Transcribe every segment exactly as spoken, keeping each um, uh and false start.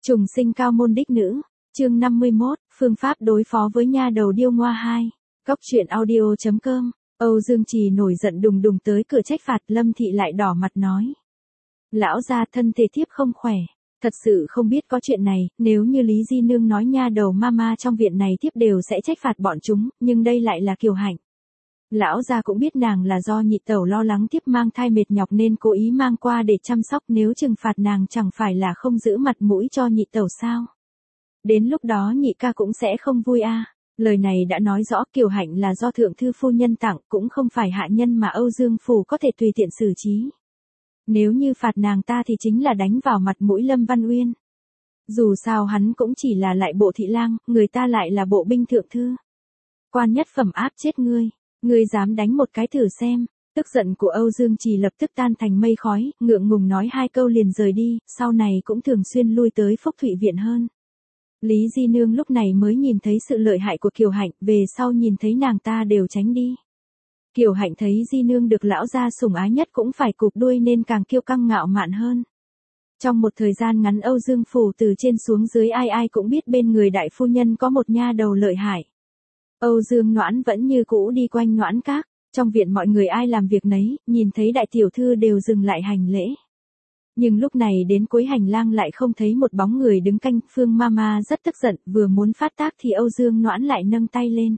Trùng sinh cao môn đích nữ, chương năm mươi mốt, phương pháp đối phó với nha đầu điêu ngoa hai. Góc truyện audio chấm com. Âu Dương Trì nổi giận đùng đùng tới cửa trách phạt, Lâm Thị lại đỏ mặt nói. Lão gia, thân thể thiếp không khỏe, thật sự không biết có chuyện này, nếu như Lý Di Nương nói nha đầu mama trong viện này thiếp đều sẽ trách phạt bọn chúng, nhưng đây lại là Kiều Hạnh. Lão gia cũng biết nàng là do nhị tẩu lo lắng thiếp mang thai mệt nhọc nên cố ý mang qua để chăm sóc, nếu trừng phạt nàng chẳng phải là không giữ mặt mũi cho nhị tẩu sao? Đến lúc đó nhị ca cũng sẽ không vui a. À. Lời này đã nói rõ Kiều Hạnh là do thượng thư phu nhân tặng, cũng không phải hạ nhân mà Âu Dương phủ có thể tùy tiện xử trí. Nếu như phạt nàng ta thì chính là đánh vào mặt mũi Lâm Văn Uyên. Dù sao hắn cũng chỉ là lại bộ thị lang, người ta lại là bộ binh thượng thư. Quan nhất phẩm áp chết ngươi. Ngươi dám đánh một cái thử xem. Tức giận của Âu Dương Trì lập tức tan thành mây khói, ngượng ngùng nói hai câu liền rời đi, sau này cũng thường xuyên lui tới Phúc Thụy viện hơn. Lý Di Nương lúc này mới nhìn thấy sự lợi hại của Kiều Hạnh, về sau nhìn thấy nàng ta đều tránh đi. Kiều Hạnh thấy Di Nương được lão gia sủng ái nhất cũng phải cụp đuôi nên càng kiêu căng ngạo mạn hơn. Trong một thời gian ngắn Âu Dương phủ từ trên xuống dưới ai ai cũng biết bên người đại phu nhân có một nha đầu lợi hại. Âu Dương Noãn vẫn như cũ đi quanh Noãn Các, trong viện mọi người ai làm việc nấy, nhìn thấy đại tiểu thư đều dừng lại hành lễ. Nhưng lúc này đến cuối hành lang lại không thấy một bóng người đứng canh, Phương Mama rất tức giận, vừa muốn phát tác thì Âu Dương Noãn lại nâng tay lên.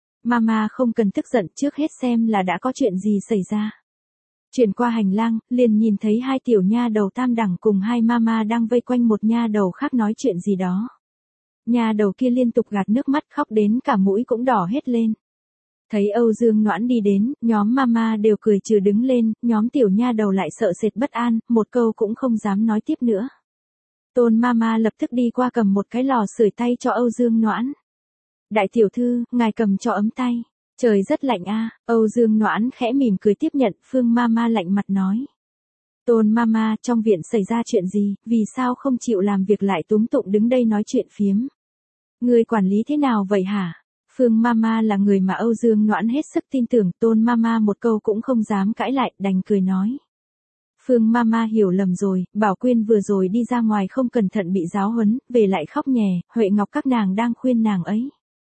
Mama không cần tức giận, trước hết xem là đã có chuyện gì xảy ra. Chuyển qua hành lang, liền nhìn thấy hai tiểu nha đầu tam đẳng cùng hai mama đang vây quanh một nha đầu khác nói chuyện gì đó. Nha đầu kia liên tục gạt nước mắt khóc đến cả mũi cũng đỏ hết lên. Thấy Âu Dương Noãn đi đến, nhóm mama đều cười trừ đứng lên, nhóm tiểu nha đầu lại sợ sệt bất an, một câu cũng không dám nói tiếp nữa. Tôn mama lập tức đi qua cầm một cái lò sưởi tay cho Âu Dương Noãn. Đại tiểu thư, ngài cầm cho ấm tay. Trời rất lạnh a. À. Âu Dương Noãn khẽ mỉm cười tiếp nhận, Phương mama lạnh mặt nói. Tôn mama, trong viện xảy ra chuyện gì, vì sao không chịu làm việc lại túm tụng đứng đây nói chuyện phiếm? Người quản lý thế nào vậy hả? Phương Mama là người mà Âu Dương Noãn hết sức tin tưởng, Tôn Mama một câu cũng không dám cãi lại, đành cười nói. Phương Mama hiểu lầm rồi, Bảo Quyên vừa rồi đi ra ngoài không cẩn thận bị giáo huấn, về lại khóc nhè, Huệ Ngọc các nàng đang khuyên nàng ấy.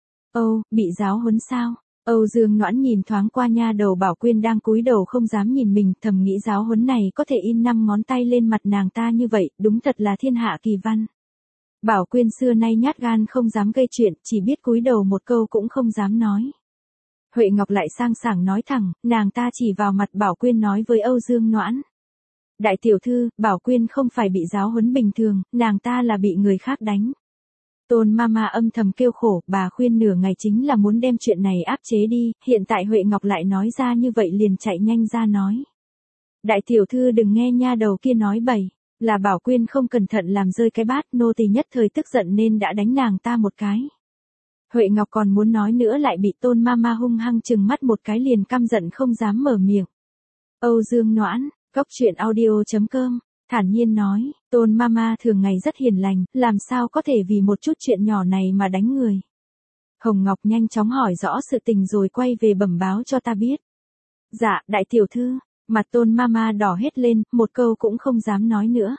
Âu, bị giáo huấn sao? Âu Dương Noãn nhìn thoáng qua nha đầu Bảo Quyên đang cúi đầu không dám nhìn mình, thầm nghĩ giáo huấn này có thể in năm ngón tay lên mặt nàng ta như vậy, đúng thật là thiên hạ kỳ văn. Bảo Quyên xưa nay nhát gan không dám gây chuyện, chỉ biết cúi đầu một câu cũng không dám nói. Huệ Ngọc lại sang sảng nói thẳng, nàng ta chỉ vào mặt Bảo Quyên nói với Âu Dương Noãn. Đại tiểu thư, Bảo Quyên không phải bị giáo huấn bình thường, nàng ta là bị người khác đánh. Tôn Mama âm thầm kêu khổ, bà khuyên nửa ngày chính là muốn đem chuyện này áp chế đi, hiện tại Huệ Ngọc lại nói ra như vậy liền chạy nhanh ra nói. Đại tiểu thư đừng nghe nha đầu kia nói bậy. Là Bảo Quyên không cẩn thận làm rơi cái bát, nô tỳ nhất thời tức giận nên đã đánh nàng ta một cái. Huệ Ngọc còn muốn nói nữa lại bị Tôn Mama hung hăng trừng mắt một cái liền căm giận không dám mở miệng. Âu Dương Noãn, góc truyện audio chấm com, thản nhiên nói, Tôn Mama thường ngày rất hiền lành, làm sao có thể vì một chút chuyện nhỏ này mà đánh người. Hồng Ngọc nhanh chóng hỏi rõ sự tình rồi quay về bẩm báo cho ta biết. Dạ, đại tiểu thư. Mặt Tôn Mama đỏ hết lên, một câu cũng không dám nói nữa.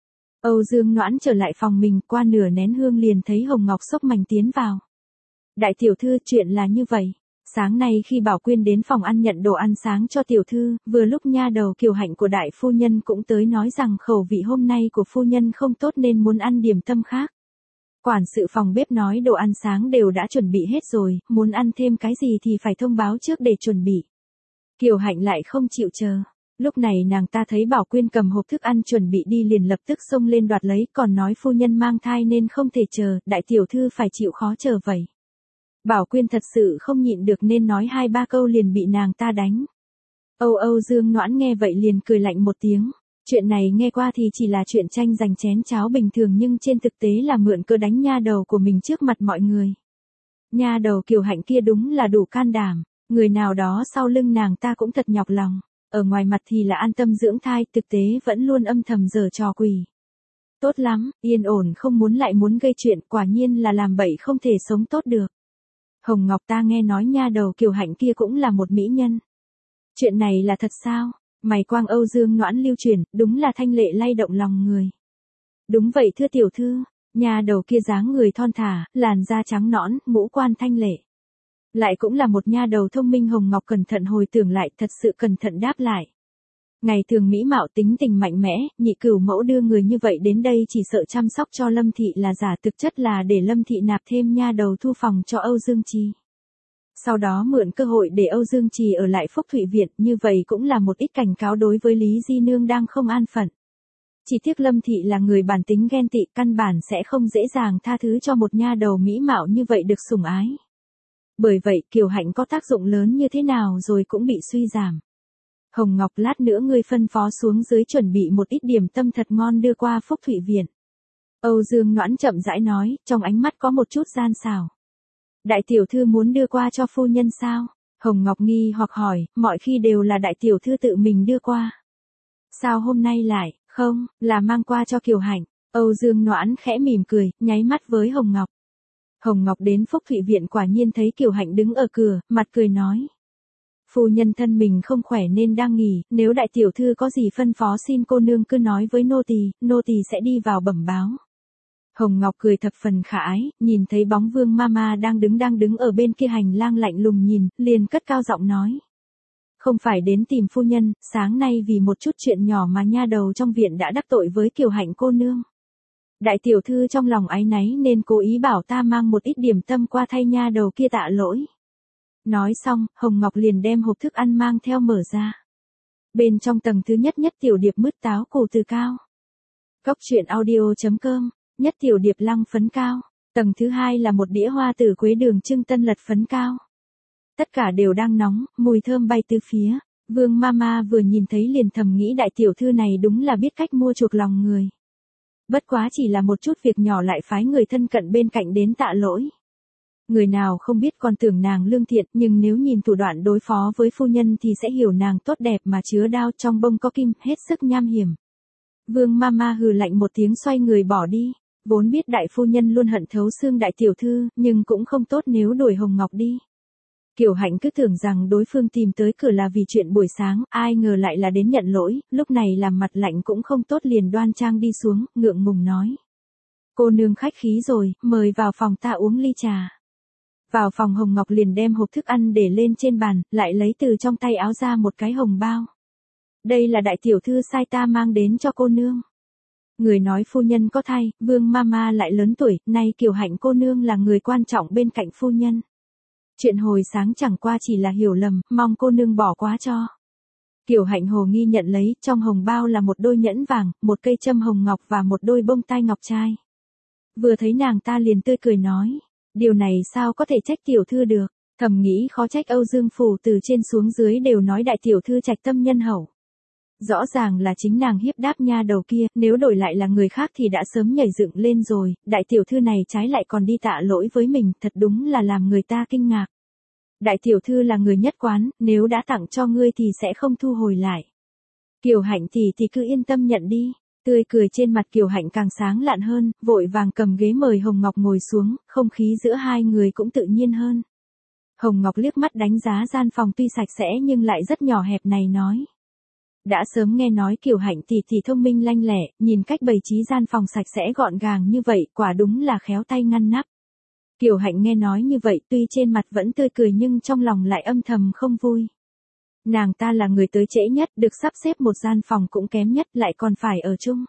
Âu Dương Noãn trở lại phòng mình, qua nửa nén hương liền thấy Hồng Ngọc xốc mảnh tiến vào. Đại tiểu thư, chuyện là như vậy. Sáng nay khi Bảo Quyên đến phòng ăn nhận đồ ăn sáng cho tiểu thư, vừa lúc nha đầu Kiều Hạnh của đại phu nhân cũng tới nói rằng khẩu vị hôm nay của phu nhân không tốt nên muốn ăn điểm tâm khác. Quản sự phòng bếp nói đồ ăn sáng đều đã chuẩn bị hết rồi, muốn ăn thêm cái gì thì phải thông báo trước để chuẩn bị. Kiều Hạnh lại không chịu chờ. Lúc này nàng ta thấy Bảo Quyên cầm hộp thức ăn chuẩn bị đi liền lập tức xông lên đoạt lấy, còn nói phu nhân mang thai nên không thể chờ, đại tiểu thư phải chịu khó chờ vậy. Bảo Quyên thật sự không nhịn được nên nói hai ba câu liền bị nàng ta đánh. Âu Âu Dương Noãn nghe vậy liền cười lạnh một tiếng. Chuyện này nghe qua thì chỉ là chuyện tranh giành chén cháo bình thường nhưng trên thực tế là mượn cơ đánh nha đầu của mình trước mặt mọi người. Nha đầu Kiều Hạnh kia đúng là đủ can đảm. Người nào đó sau lưng nàng ta cũng thật nhọc lòng, ở ngoài mặt thì là an tâm dưỡng thai, thực tế vẫn luôn âm thầm giở trò quỷ. Tốt lắm, yên ổn không muốn lại muốn gây chuyện, quả nhiên là làm bậy không thể sống tốt được. Hồng Ngọc, ta nghe nói nha đầu Kiều Hạnh kia cũng là một mỹ nhân. Chuyện này là thật sao? Mày quang Âu Dương Noãn lưu truyền, đúng là thanh lệ lay động lòng người. Đúng vậy thưa tiểu thư, Nha đầu kia dáng người thon thả, làn da trắng nõn, ngũ quan thanh lệ. Lại cũng là một nha đầu thông minh. Hồng Ngọc cẩn thận hồi tưởng lại, thật sự cẩn thận đáp lại. Ngày thường mỹ mạo tính tình mạnh mẽ, nhị cửu mẫu đưa người như vậy đến đây chỉ sợ chăm sóc cho Lâm Thị là giả, thực chất là để Lâm Thị nạp thêm nha đầu thu phòng cho Âu Dương Trì. Sau đó mượn cơ hội để Âu Dương Trì ở lại Phúc Thụy Viện, như vậy cũng là một ít cảnh cáo đối với Lý Di Nương đang không an phận. Chỉ tiếc Lâm Thị là người bản tính ghen tị, căn bản sẽ không dễ dàng tha thứ cho một nha đầu mỹ mạo như vậy được sủng ái. Bởi vậy Kiều Hạnh có tác dụng lớn như thế nào rồi cũng bị suy giảm. Hồng Ngọc, lát nữa ngươi phân phó xuống dưới chuẩn bị một ít điểm tâm thật ngon đưa qua Phúc Thụy Viện. Âu Dương Noãn chậm rãi nói, trong ánh mắt có một chút gian xảo. Đại tiểu thư muốn đưa qua cho phu nhân sao? Hồng Ngọc nghi hoặc hỏi, mọi khi đều là đại tiểu thư tự mình đưa qua. Sao hôm nay lại, không, là mang qua cho Kiều Hạnh. Âu Dương Noãn khẽ mỉm cười, nháy mắt với Hồng Ngọc. Hồng Ngọc đến Phúc Thụy Viện quả nhiên thấy Kiều Hạnh đứng ở cửa, mặt cười nói. Phu nhân thân mình không khỏe nên đang nghỉ, nếu đại tiểu thư có gì phân phó xin cô nương cứ nói với nô tỳ, nô tỳ sẽ đi vào bẩm báo. Hồng Ngọc cười thập phần khả ái, nhìn thấy bóng Vương Mama đang đứng đang đứng ở bên kia hành lang lạnh lùng nhìn, liền cất cao giọng nói. Không phải đến tìm phu nhân, sáng nay vì một chút chuyện nhỏ mà nha đầu trong viện đã đắc tội với Kiều Hạnh cô nương. Đại tiểu thư trong lòng áy náy nên cố ý bảo ta mang một ít điểm tâm qua thay nha đầu kia tạ lỗi. Nói xong, Hồng Ngọc liền đem hộp thức ăn mang theo mở ra. Bên trong tầng thứ nhất nhất tiểu điệp mứt táo củ từ cao. Cốc truyện audio chấm com, nhất tiểu điệp lăng phấn cao. Tầng thứ hai là một đĩa hoa tử quế đường trưng tân lật phấn cao. Tất cả đều đang nóng, mùi thơm bay tứ phía. Vương Mama vừa nhìn thấy liền thầm nghĩ đại tiểu thư này đúng là biết cách mua chuộc lòng người. Bất quá chỉ là một chút việc nhỏ lại phái người thân cận bên cạnh đến tạ lỗi. Người nào không biết còn tưởng nàng lương thiện, nhưng nếu nhìn thủ đoạn đối phó với phu nhân thì sẽ hiểu nàng tốt đẹp mà chứa đao trong bông có kim, hết sức nham hiểm. Vương Mama hừ lạnh một tiếng xoay người bỏ đi, vốn biết đại phu nhân luôn hận thấu xương đại tiểu thư, nhưng cũng không tốt nếu đuổi Hồng Ngọc đi. Kiều Hạnh cứ tưởng rằng đối phương tìm tới cửa là vì chuyện buổi sáng, ai ngờ lại là đến nhận lỗi, lúc này làm mặt lạnh cũng không tốt liền đoan trang đi xuống, ngượng ngùng nói. Cô nương khách khí rồi, mời vào phòng ta uống ly trà. Vào phòng Hồng Ngọc liền đem hộp thức ăn để lên trên bàn, lại lấy từ trong tay áo ra một cái hồng bao. Đây là đại tiểu thư sai ta mang đến cho cô nương. Người nói phu nhân có thai, Vương Mama lại lớn tuổi, nay Kiều Hạnh cô nương là người quan trọng bên cạnh phu nhân. Chuyện hồi sáng chẳng qua chỉ là hiểu lầm, mong cô nương bỏ qua cho. Kiều Hạnh hồ nghi nhận lấy, trong hồng bao là một đôi nhẫn vàng, một cây châm hồng ngọc và một đôi bông tai ngọc trai. Vừa thấy nàng ta liền tươi cười nói, điều này sao có thể trách tiểu thư được, thầm nghĩ khó trách Âu Dương phủ từ trên xuống dưới đều nói đại tiểu thư trạch tâm nhân hậu. Rõ ràng là chính nàng hiếp đáp nha đầu kia, nếu đổi lại là người khác thì đã sớm nhảy dựng lên rồi, đại tiểu thư này trái lại còn đi tạ lỗi với mình, thật đúng là làm người ta kinh ngạc. Đại tiểu thư là người nhất quán, nếu đã tặng cho ngươi thì sẽ không thu hồi lại. Kiều Hạnh thì thì cứ yên tâm nhận đi. Tươi cười trên mặt Kiều Hạnh càng sáng lạn hơn, vội vàng cầm ghế mời Hồng Ngọc ngồi xuống, không khí giữa hai người cũng tự nhiên hơn. Hồng Ngọc liếc mắt đánh giá gian phòng tuy sạch sẽ nhưng lại rất nhỏ hẹp này nói. Đã sớm nghe nói Kiều Hạnh tỷ tỷ thông minh lanh lẹ, nhìn cách bày trí gian phòng sạch sẽ gọn gàng như vậy, quả đúng là khéo tay ngăn nắp. Kiều Hạnh nghe nói như vậy, tuy trên mặt vẫn tươi cười nhưng trong lòng lại âm thầm không vui. Nàng ta là người tới trễ nhất, được sắp xếp một gian phòng cũng kém nhất, lại còn phải ở chung.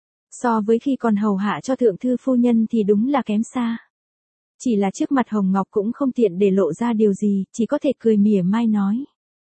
So với khi còn hầu hạ cho thượng thư phu nhân thì đúng là kém xa. Chỉ là trước mặt Hồng Ngọc cũng không tiện để lộ ra điều gì, chỉ có thể cười mỉa mai nói.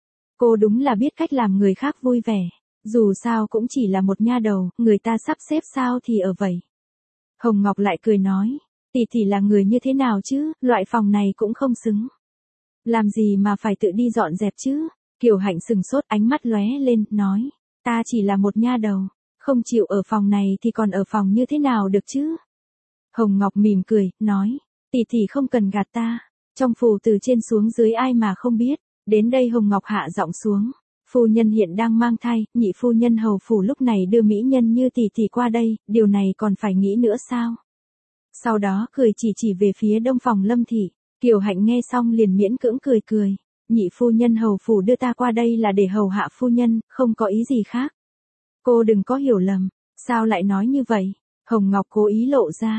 Cô đúng là biết cách làm người khác vui vẻ, dù sao cũng chỉ là một nha đầu, người ta sắp xếp sao thì ở vậy. Hồng Ngọc lại cười nói, tỷ tỷ là người như thế nào chứ, loại phòng này cũng không xứng. Làm gì mà phải tự đi dọn dẹp chứ? Kiều Hạnh sừng sốt, ánh mắt lóe lên, nói, ta chỉ là một nha đầu, không chịu ở phòng này thì còn ở phòng như thế nào được chứ? Hồng Ngọc mỉm cười, nói, tỷ tỷ không cần gạt ta, trong phủ từ trên xuống dưới ai mà không biết. Đến đây Hồng Ngọc hạ giọng xuống, phu nhân hiện đang mang thai, nhị phu nhân hầu phủ lúc này đưa mỹ nhân như tỷ tỷ qua đây, điều này còn phải nghĩ nữa sao? Sau đó cười chỉ chỉ về phía đông phòng Lâm thị, Kiều Hạnh nghe xong liền miễn cưỡng cười cười, nhị phu nhân hầu phủ đưa ta qua đây là để hầu hạ phu nhân, không có ý gì khác. Cô đừng có hiểu lầm, sao lại nói như vậy? Hồng Ngọc cố ý lộ ra,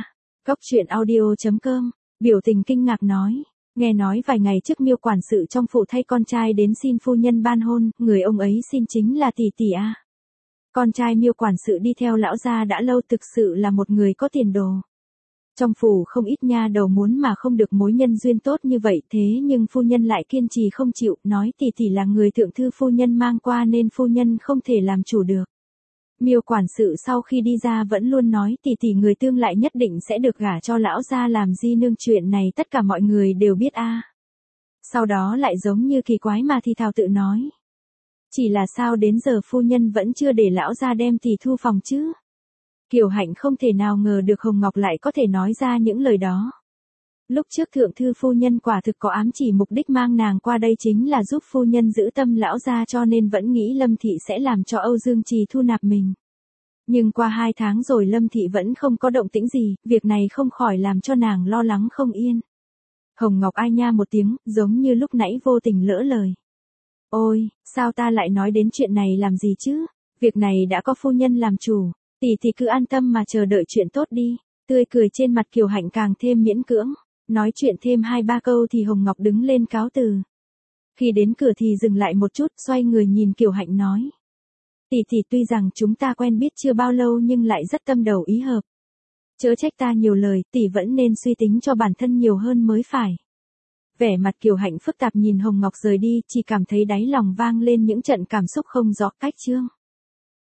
Cốc truyện audio chấm com, biểu tình kinh ngạc nói. Nghe nói vài ngày trước Miêu quản sự trong phủ thay con trai đến xin phu nhân ban hôn, người ông ấy xin chính là tỷ tỷ a. Con trai Miêu quản sự đi theo lão gia đã lâu, thực sự là một người có tiền đồ. Trong phủ không ít nha đầu muốn mà không được mối nhân duyên tốt như vậy, thế nhưng phu nhân lại kiên trì không chịu, nói tỷ tỷ là người thượng thư phu nhân mang qua nên phu nhân không thể làm chủ được. Miêu quản sự sau khi đi ra vẫn luôn nói tỷ tỷ người tương lại nhất định sẽ được gả cho lão gia làm di nương, chuyện này tất cả mọi người đều biết a. Sau đó lại giống như kỳ quái mà thì thào tự nói. Chỉ là sao đến giờ phu nhân vẫn chưa để lão gia đem tỷ thu phòng chứ? Kiều Hạnh không thể nào ngờ được Hồng Ngọc lại có thể nói ra những lời đó. Lúc trước thượng thư phu nhân quả thực có ám chỉ mục đích mang nàng qua đây chính là giúp phu nhân giữ tâm lão gia, cho nên vẫn nghĩ Lâm Thị sẽ làm cho Âu Dương Trì thu nạp mình. Nhưng qua hai tháng rồi Lâm Thị vẫn không có động tĩnh gì, việc này không khỏi làm cho nàng lo lắng không yên. Hồng Ngọc ai nha một tiếng, giống như lúc nãy vô tình lỡ lời. Ôi, sao ta lại nói đến chuyện này làm gì chứ? Việc này đã có phu nhân làm chủ, tỷ tỷ cứ an tâm mà chờ đợi chuyện tốt đi. Tươi cười trên mặt Kiều Hạnh càng thêm miễn cưỡng. Nói chuyện thêm hai ba câu thì Hồng Ngọc đứng lên cáo từ. Khi đến cửa thì dừng lại một chút, xoay người nhìn Kiều Hạnh nói. Tỷ tỷ, tuy rằng chúng ta quen biết chưa bao lâu nhưng lại rất tâm đầu ý hợp. Chớ trách ta nhiều lời, tỷ vẫn nên suy tính cho bản thân nhiều hơn mới phải. Vẻ mặt Kiều Hạnh phức tạp nhìn Hồng Ngọc rời đi, chỉ cảm thấy đáy lòng vang lên những trận cảm xúc không rõ cách chương.